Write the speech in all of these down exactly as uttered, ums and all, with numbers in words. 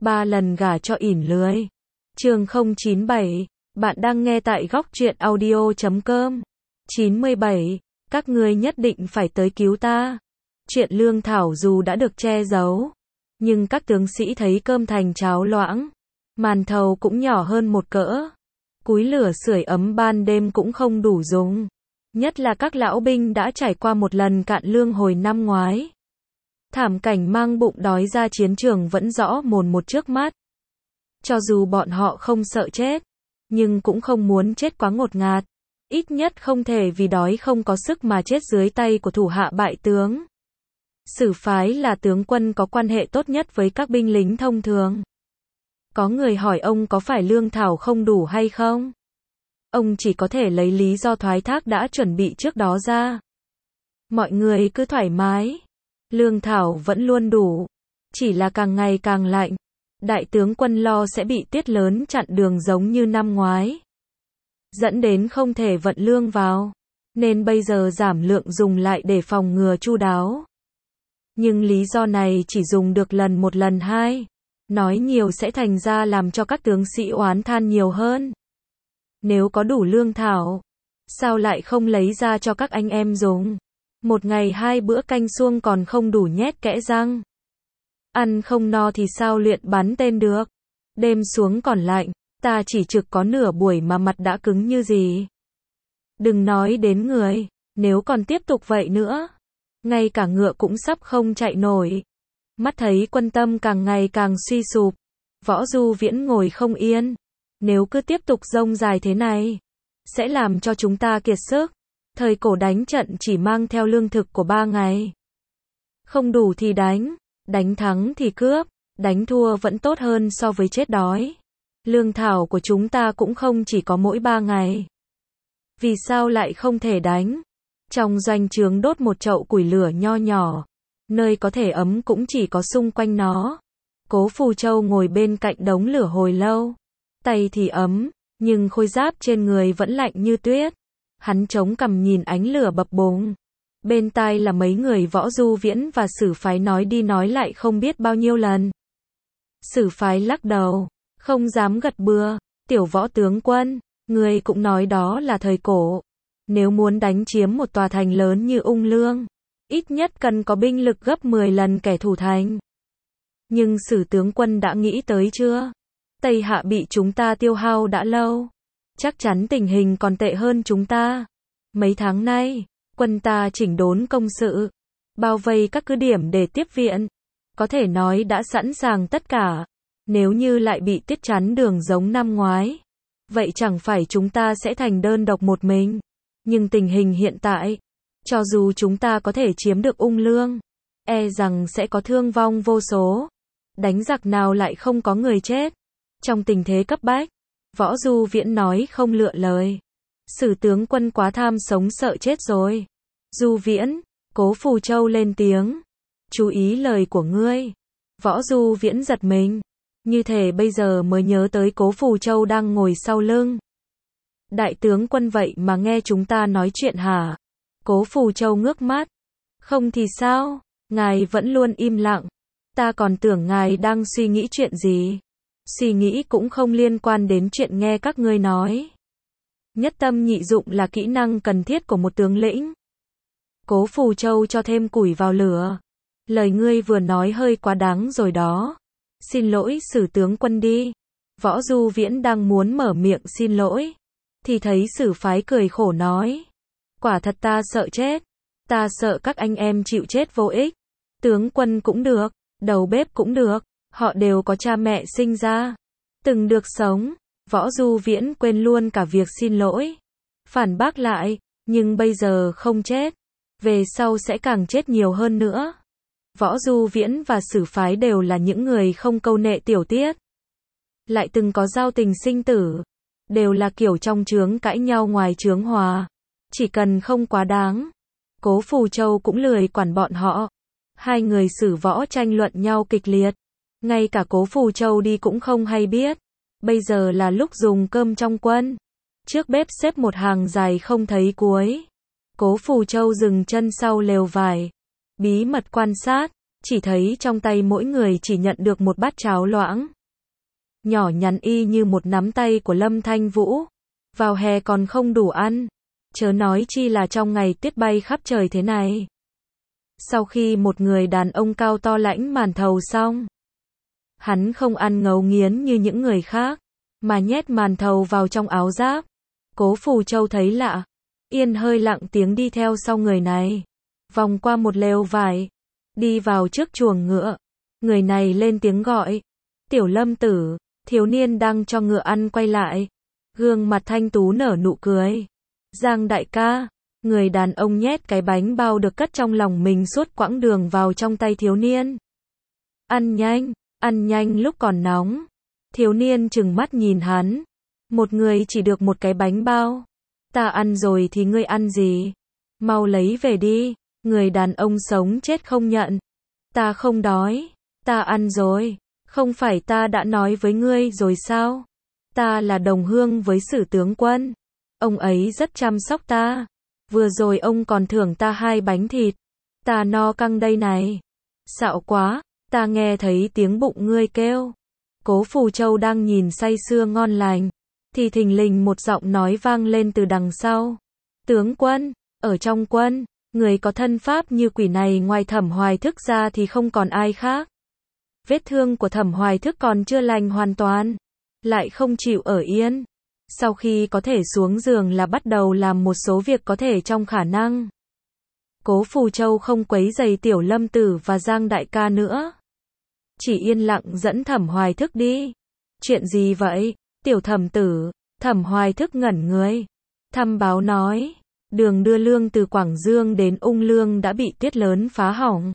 ba lần gả cho ỉn lười. Chương không chín bảy, bạn đang nghe tại góc truyện audio chấm com. chín mươi bảy, các ngươi nhất định phải tới cứu ta. Chuyện lương thảo dù đã được che giấu, nhưng các tướng sĩ thấy cơm thành cháo loãng, màn thầu cũng nhỏ hơn một cỡ. Cúi lửa sưởi ấm ban đêm cũng không đủ dùng. Nhất là các lão binh đã trải qua một lần cạn lương hồi năm ngoái. Thảm cảnh mang bụng đói ra chiến trường vẫn rõ mồn một trước mắt. Cho dù bọn họ không sợ chết, nhưng cũng không muốn chết quá ngột ngạt. Ít nhất không thể vì đói không có sức mà chết dưới tay của thủ hạ bại tướng. Sử phái là tướng quân có quan hệ tốt nhất với các binh lính thông thường. Có người hỏi ông có phải lương thảo không đủ hay không? Ông chỉ có thể lấy lý do thoái thác đã chuẩn bị trước đó ra. Mọi người cứ thoải mái. Lương thảo vẫn luôn đủ. Chỉ là càng ngày càng lạnh. Đại tướng quân lo sẽ bị tiết lớn chặn đường giống như năm ngoái. Dẫn đến không thể vận lương vào. Nên bây giờ giảm lượng dùng lại để phòng ngừa chu đáo. Nhưng lý do này chỉ dùng được lần một lần hai. Nói nhiều sẽ thành ra làm cho các tướng sĩ oán than nhiều hơn. Nếu có đủ lương thảo, sao lại không lấy ra cho các anh em dùng? Một ngày hai bữa canh suông còn không đủ nhét kẽ răng. Ăn không no thì sao luyện bắn tên được? Đêm xuống còn lạnh, ta chỉ trực có nửa buổi mà mặt đã cứng như gì. Đừng nói đến người, nếu còn tiếp tục vậy nữa, ngay cả ngựa cũng sắp không chạy nổi. Mắt thấy quân tâm càng ngày càng suy sụp, Võ Du Viễn ngồi không yên. Nếu cứ tiếp tục rông dài thế này, sẽ làm cho chúng ta kiệt sức. Thời cổ đánh trận chỉ mang theo lương thực của ba ngày. Không đủ thì đánh, đánh thắng thì cướp, đánh thua vẫn tốt hơn so với chết đói. Lương thảo của chúng ta cũng không chỉ có mỗi ba ngày. Vì sao lại không thể đánh? Trong doanh trướng đốt một chậu củi lửa nho nhỏ, nơi có thể ấm cũng chỉ có xung quanh nó. Cố Phù Châu ngồi bên cạnh đống lửa hồi lâu. Tay thì ấm, nhưng khôi giáp trên người vẫn lạnh như tuyết. Hắn chống cằm nhìn ánh lửa bập bùng. Bên tai là mấy người Võ Du Viễn và Sử phái nói đi nói lại không biết bao nhiêu lần. Sử phái lắc đầu, không dám gật bừa. Tiểu Võ tướng quân, người cũng nói đó là thời cổ. Nếu muốn đánh chiếm một tòa thành lớn như Ung Lương, ít nhất cần có binh lực gấp mười lần kẻ thủ thành. Nhưng Sử tướng quân đã nghĩ tới chưa? Tây Hạ bị chúng ta tiêu hao đã lâu. Chắc chắn tình hình còn tệ hơn chúng ta. Mấy tháng nay, quân ta chỉnh đốn công sự, bao vây các cứ điểm để tiếp viện. Có thể nói đã sẵn sàng tất cả. Nếu như lại bị tiết chắn đường giống năm ngoái, vậy chẳng phải chúng ta sẽ thành đơn độc một mình. Nhưng tình hình hiện tại, cho dù chúng ta có thể chiếm được Ung Lương, e rằng sẽ có thương vong vô số. Đánh giặc nào lại không có người chết. Trong tình thế cấp bách, Võ Du Viễn nói không lựa lời. Sử tướng quân quá tham sống sợ chết rồi. Du Viễn, Cố Phù Châu lên tiếng. Chú ý lời của ngươi. Võ Du Viễn giật mình. Như thể bây giờ mới nhớ tới Cố Phù Châu đang ngồi sau lưng. Đại tướng quân vậy mà nghe chúng ta nói chuyện hả? Cố Phù Châu ngước mắt. Không thì sao? Ngài vẫn luôn im lặng. Ta còn tưởng ngài đang suy nghĩ chuyện gì. Suy nghĩ cũng không liên quan đến chuyện nghe các ngươi nói. Nhất tâm nhị dụng là kỹ năng cần thiết của một tướng lĩnh. Cố Phù Châu cho thêm củi vào lửa. Lời ngươi vừa nói hơi quá đáng rồi đó. Xin lỗi Sử tướng quân đi. Võ Du Viễn đang muốn mở miệng xin lỗi, thì thấy Sử phái cười khổ nói. Quả thật ta sợ chết. Ta sợ các anh em chịu chết vô ích. Tướng quân cũng được, đầu bếp cũng được. Họ đều có cha mẹ sinh ra, từng được sống. Võ Du Viễn quên luôn cả việc xin lỗi. Phản bác lại, nhưng bây giờ không chết, về sau sẽ càng chết nhiều hơn nữa. Võ Du Viễn và Sử phái đều là những người không câu nệ tiểu tiết. Lại từng có giao tình sinh tử. Đều là kiểu trong trướng cãi nhau ngoài trướng hòa. Chỉ cần không quá đáng. Cố Phù Châu cũng lười quản bọn họ. Hai người Sử Võ tranh luận nhau kịch liệt. Ngay cả Cố Phù Châu đi cũng không hay biết. Bây giờ là lúc dùng cơm trong quân. Trước bếp xếp một hàng dài không thấy cuối. Cố Phù Châu dừng chân sau lều vải. Bí mật quan sát. Chỉ thấy trong tay mỗi người chỉ nhận được một bát cháo loãng. nhỏ nhắn y như một nắm tay của Lâm Thanh Vũ. Vào hè còn không đủ ăn, chớ nói chi là trong ngày tuyết bay khắp trời thế này. Sau khi một người đàn ông cao to lãnh màn thầu xong, hắn không ăn ngấu nghiến như những người khác, mà nhét màn thầu vào trong áo giáp. Cố Phù Châu thấy lạ, yên hơi lặng tiếng đi theo sau người này, vòng qua một lều vải, đi vào trước chuồng ngựa. Người này lên tiếng gọi, Tiểu Lâm Tử. Thiếu niên đang cho ngựa ăn quay lại, gương mặt thanh tú nở nụ cười. Giang đại ca. Người đàn ông nhét cái bánh bao được cất trong lòng mình suốt quãng đường vào trong tay thiếu niên. Ăn nhanh, ăn nhanh lúc còn nóng. Thiếu niên trừng mắt nhìn hắn. Một người chỉ được một cái bánh bao. Ta ăn rồi thì ngươi ăn gì? Mau lấy về đi. Người đàn ông sống chết không nhận. Ta không đói. Ta ăn rồi. Không phải ta đã nói với ngươi rồi sao? Ta là đồng hương với Sử tướng quân. Ông ấy rất chăm sóc ta. Vừa rồi ông còn thưởng ta hai bánh thịt. Ta no căng đây này. Xạo quá, ta nghe thấy tiếng bụng ngươi kêu. Cố Phù Châu đang nhìn say sưa ngon lành, thì thình lình một giọng nói vang lên từ đằng sau. Tướng quân, ở trong quân, người có thân pháp như quỷ này ngoài Thẩm Hoài Thức ra thì không còn ai khác. Vết thương của Thẩm Hoài Thức còn chưa lành hoàn toàn, lại không chịu ở yên. Sau khi có thể xuống giường là bắt đầu làm một số việc có thể trong khả năng. Cố Phù Châu không quấy rầy Tiểu Lâm Tử và Giang đại ca nữa, chỉ yên lặng dẫn Thẩm Hoài Thức đi. Chuyện gì vậy, Tiểu Thẩm Tử? Thẩm Hoài Thức ngẩn người, thăm báo nói, đường đưa lương từ Quảng Dương đến Ung Lương đã bị tuyết lớn phá hỏng.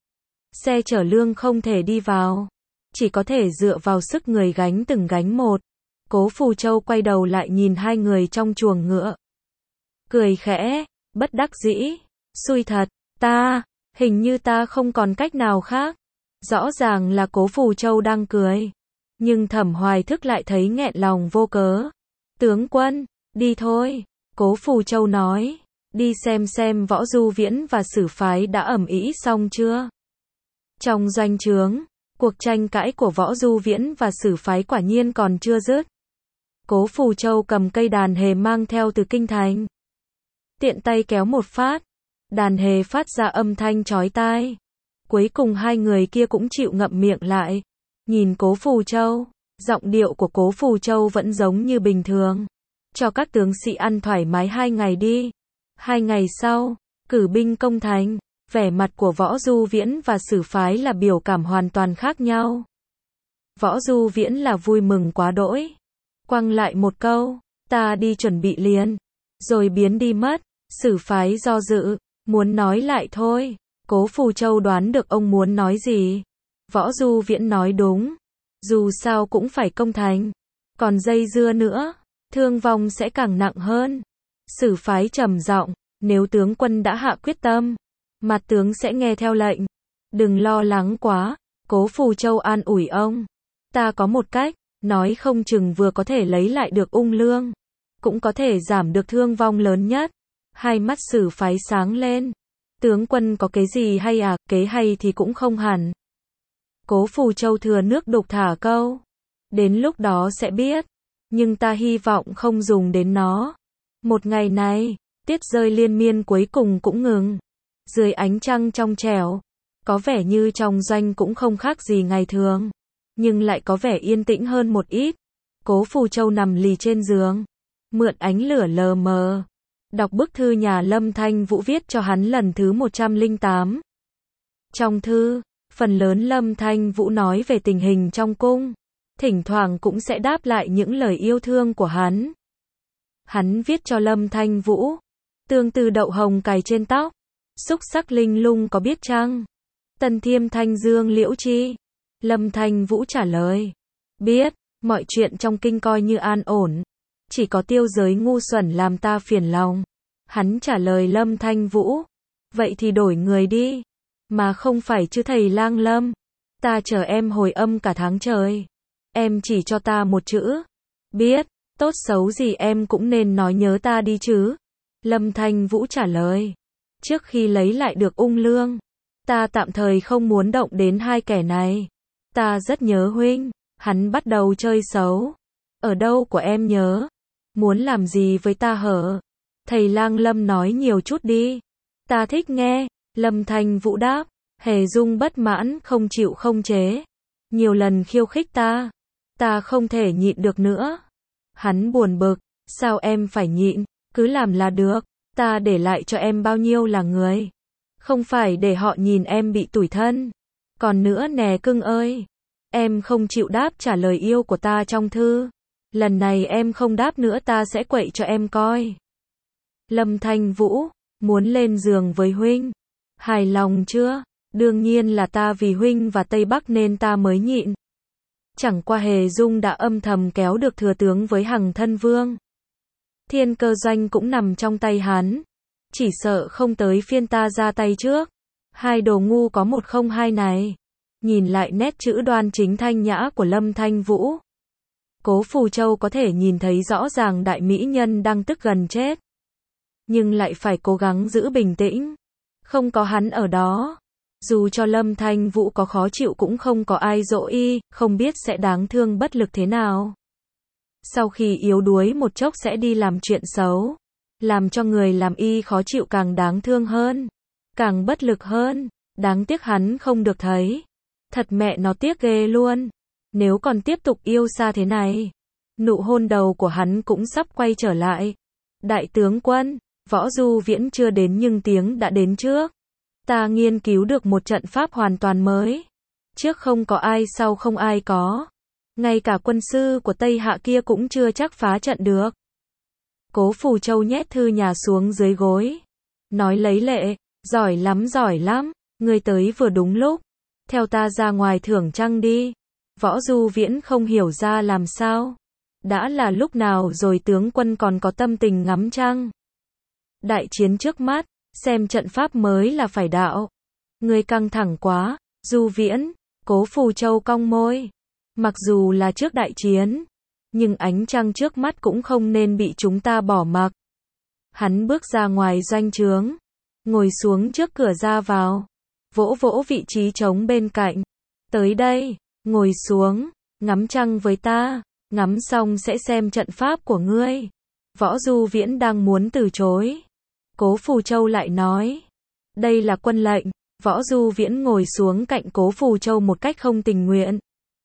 Xe chở lương không thể đi vào, chỉ có thể dựa vào sức người gánh từng gánh một. Cố Phù Châu quay đầu lại nhìn hai người trong chuồng ngựa, cười khẽ, bất đắc dĩ, xui thật, ta, hình như ta không còn cách nào khác. Rõ ràng là Cố Phù Châu đang cười, nhưng Thẩm Hoài Thức lại thấy nghẹn lòng vô cớ. Tướng quân, đi thôi, Cố Phù Châu nói, đi xem xem Võ Du Viễn và Sử phái đã ầm ĩ xong chưa. Trong doanh trướng, cuộc tranh cãi của Võ Du Viễn và Sử phái quả nhiên còn chưa dứt. Cố Phù Châu cầm cây đàn hề mang theo từ kinh thành, tiện tay kéo một phát, đàn hề phát ra âm thanh chói tai. Cuối cùng hai người kia cũng chịu ngậm miệng lại, nhìn Cố Phù Châu. Giọng điệu của Cố Phù Châu vẫn giống như bình thường, cho các tướng sĩ ăn thoải mái hai ngày đi. Hai ngày sau, cử binh công thành. Vẻ mặt của Võ Du Viễn và Sử phái là biểu cảm hoàn toàn khác nhau. Võ Du Viễn là vui mừng quá đỗi, quăng lại một câu, ta đi chuẩn bị liền, rồi biến đi mất. Sử phái do dự, muốn nói lại thôi. Cố Phù Châu đoán được ông muốn nói gì. Võ Du Viễn nói đúng, dù sao cũng phải công thành, còn dây dưa nữa, thương vong sẽ càng nặng hơn. Sử phái trầm giọng, nếu tướng quân đã hạ quyết tâm, mặt tướng sẽ nghe theo lệnh. Đừng lo lắng quá, Cố Phù Châu an ủi ông. Ta có một cách, nói không chừng vừa có thể lấy lại được Ung Lương, cũng có thể giảm được thương vong lớn nhất. Hai mắt Sử phái sáng lên. Tướng quân có kế gì hay à? Kế hay thì cũng không hẳn. Cố Phù Châu thừa nước đục thả câu. Đến lúc đó sẽ biết. Nhưng ta hy vọng không dùng đến nó. Một ngày này, tuyết rơi liên miên cuối cùng cũng ngừng. Dưới ánh trăng trong trẻo, có vẻ như trong doanh cũng không khác gì ngày thường, nhưng lại có vẻ yên tĩnh hơn một ít. Cố Phù Châu nằm lì trên giường, mượn ánh lửa lờ mờ, đọc bức thư nhà Lâm Thanh Vũ viết cho hắn lần thứ một trăm lẻ tám. Trong thư, phần lớn Lâm Thanh Vũ nói về tình hình trong cung, thỉnh thoảng cũng sẽ đáp lại những lời yêu thương của hắn. Hắn viết cho Lâm Thanh Vũ, tương tư đậu hồng cài trên tóc, xúc sắc linh lung có biết chăng? Tân thiêm thanh dương liễu chi? Lâm Thanh Vũ trả lời, biết, mọi chuyện trong kinh coi như an ổn, chỉ có Tiêu Giới ngu xuẩn làm ta phiền lòng. Hắn trả lời Lâm Thanh Vũ, vậy thì đổi người đi, mà không phải chứ thầy Lang Lâm. Ta chờ em hồi âm cả tháng trời, em chỉ cho ta một chữ, biết, tốt xấu gì em cũng nên nói nhớ ta đi chứ. Lâm Thanh Vũ trả lời, trước khi lấy lại được Ung Lương, ta tạm thời không muốn động đến hai kẻ này. Ta rất nhớ huynh, Hắn bắt đầu chơi xấu. Ở đâu của em nhớ? Muốn làm gì với ta hở? Thầy lang Lâm nói nhiều chút đi. Ta thích nghe. Lâm Thanh Vũ đáp. Hề Dung bất mãn không chịu không chế. Nhiều lần khiêu khích ta. Ta không thể nhịn được nữa. Hắn buồn bực. Sao em phải nhịn? Cứ làm là được. Ta để lại cho em bao nhiêu là người. Không phải để họ nhìn em bị tủi thân. Còn nữa nè cưng ơi. Em không chịu đáp trả lời yêu của ta trong thư. Lần này em không đáp nữa ta sẽ quậy cho em coi. Lâm Thanh Vũ. Muốn lên giường với huynh. Hài lòng chưa? Đương nhiên là ta vì huynh và Tây Bắc nên ta mới nhịn. Chẳng qua Hề Dung đã âm thầm kéo được thừa tướng với Hằng Thân Vương. Thiên Cơ Doanh cũng nằm trong tay hắn. Chỉ sợ không tới phiên ta ra tay trước. Hai đồ ngu có một không hai này. Nhìn lại nét chữ đoan chính thanh nhã của Lâm Thanh Vũ. Cố Phù Châu có thể nhìn thấy rõ ràng đại mỹ nhân đang tức gần chết. Nhưng lại phải cố gắng giữ bình tĩnh. Không có hắn ở đó. Dù cho Lâm Thanh Vũ có khó chịu cũng không có ai dỗ y, không biết sẽ đáng thương bất lực thế nào. Sau khi yếu đuối một chốc sẽ đi làm chuyện xấu. Làm cho người làm y khó chịu càng đáng thương hơn. Càng bất lực hơn. Đáng tiếc hắn không được thấy. Thật mẹ nó tiếc ghê luôn. Nếu còn tiếp tục yêu xa thế này. Nụ hôn đầu của hắn cũng sắp quay trở lại. Đại tướng quân, Võ Du Viễn chưa đến nhưng tiếng đã đến trước. Ta nghiên cứu được một trận pháp hoàn toàn mới. Trước không có ai sau không ai có. Ngay cả quân sư của Tây Hạ kia cũng chưa chắc phá trận được. Cố Phù Châu nhét thư nhà xuống dưới gối. Nói lấy lệ, giỏi lắm giỏi lắm, ngươi tới vừa đúng lúc. Theo ta ra ngoài thưởng trăng đi. Võ Du Viễn không hiểu ra làm sao. Đã là lúc nào rồi tướng quân còn có tâm tình ngắm trăng. Đại chiến trước mắt, xem trận pháp mới là phải đạo. Ngươi căng thẳng quá, Du Viễn. Cố Phù Châu cong môi. Mặc dù là trước đại chiến, nhưng ánh trăng trước mắt cũng không nên bị chúng ta bỏ mặc. Hắn bước ra ngoài doanh trướng, ngồi xuống trước cửa ra vào, vỗ vỗ vị trí trống bên cạnh. Tới đây, ngồi xuống, ngắm trăng với ta, ngắm xong sẽ xem trận pháp của ngươi. Võ Du Viễn đang muốn từ chối. Cố Phù Châu lại nói, đây là quân lệnh. Võ Du Viễn ngồi xuống cạnh Cố Phù Châu một cách không tình nguyện.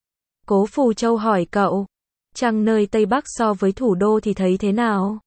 Cố Phù Châu hỏi cậu, trăng nơi Tây Bắc so với thủ đô thì thấy thế nào?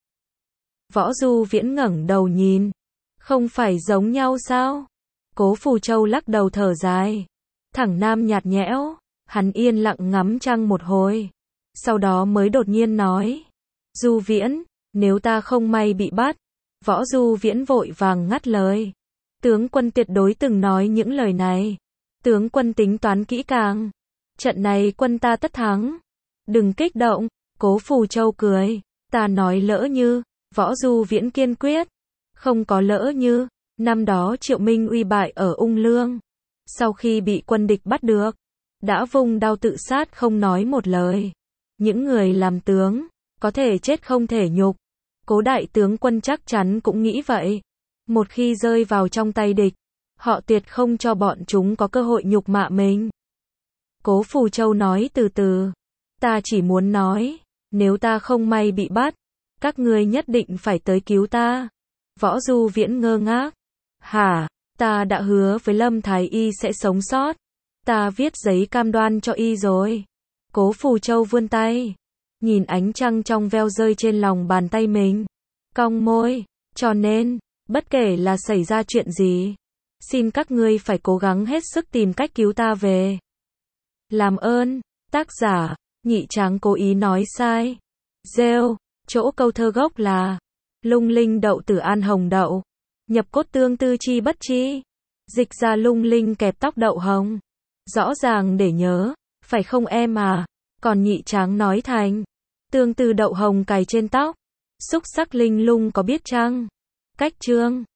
Võ Du Viễn ngẩng đầu nhìn, không phải giống nhau sao? Cố Phù Châu lắc đầu thở dài, thẳng nam nhạt nhẽo, hắn yên lặng ngắm trăng một hồi, sau đó mới đột nhiên nói, Du Viễn, nếu ta không may bị bắt. Võ Du Viễn vội vàng ngắt lời, tướng quân tuyệt đối từng nói những lời này, tướng quân tính toán kỹ càng. Trận này quân ta tất thắng. Đừng kích động, Cố Phù Châu cười. Ta nói lỡ như, Võ Du Viễn kiên quyết. Không có lỡ như, năm đó Triệu Minh Uy bại ở Ung Lương. Sau khi bị quân địch bắt được, đã vung đao tự sát không nói một lời. Những người làm tướng, có thể chết không thể nhục. Cố đại tướng quân chắc chắn cũng nghĩ vậy. Một khi rơi vào trong tay địch, họ tuyệt không cho bọn chúng có cơ hội nhục mạ mình. Cố Phù Châu nói từ từ, ta chỉ muốn nói, nếu ta không may bị bắt, các ngươi nhất định phải tới cứu ta. Võ Du Viễn ngơ ngác, hả, ta đã hứa với Lâm Thái Y sẽ sống sót, ta viết giấy cam đoan cho y rồi. Cố Phù Châu vươn tay, nhìn ánh trăng trong veo rơi trên lòng bàn tay mình, cong môi, cho nên, bất kể là xảy ra chuyện gì, xin các ngươi phải cố gắng hết sức tìm cách cứu ta về. Làm ơn, tác giả, Nhị Tráng cố ý nói sai. Rêu, chỗ câu thơ gốc là lung linh đậu tử an hồng đậu, nhập cốt tương tư chi bất chi. Dịch ra lung linh kẹp tóc đậu hồng. Rõ ràng để nhớ, phải không em à? Còn Nhị Tráng nói thành tương tư đậu hồng cài trên tóc. Xúc sắc linh lung có biết chăng? Cách chương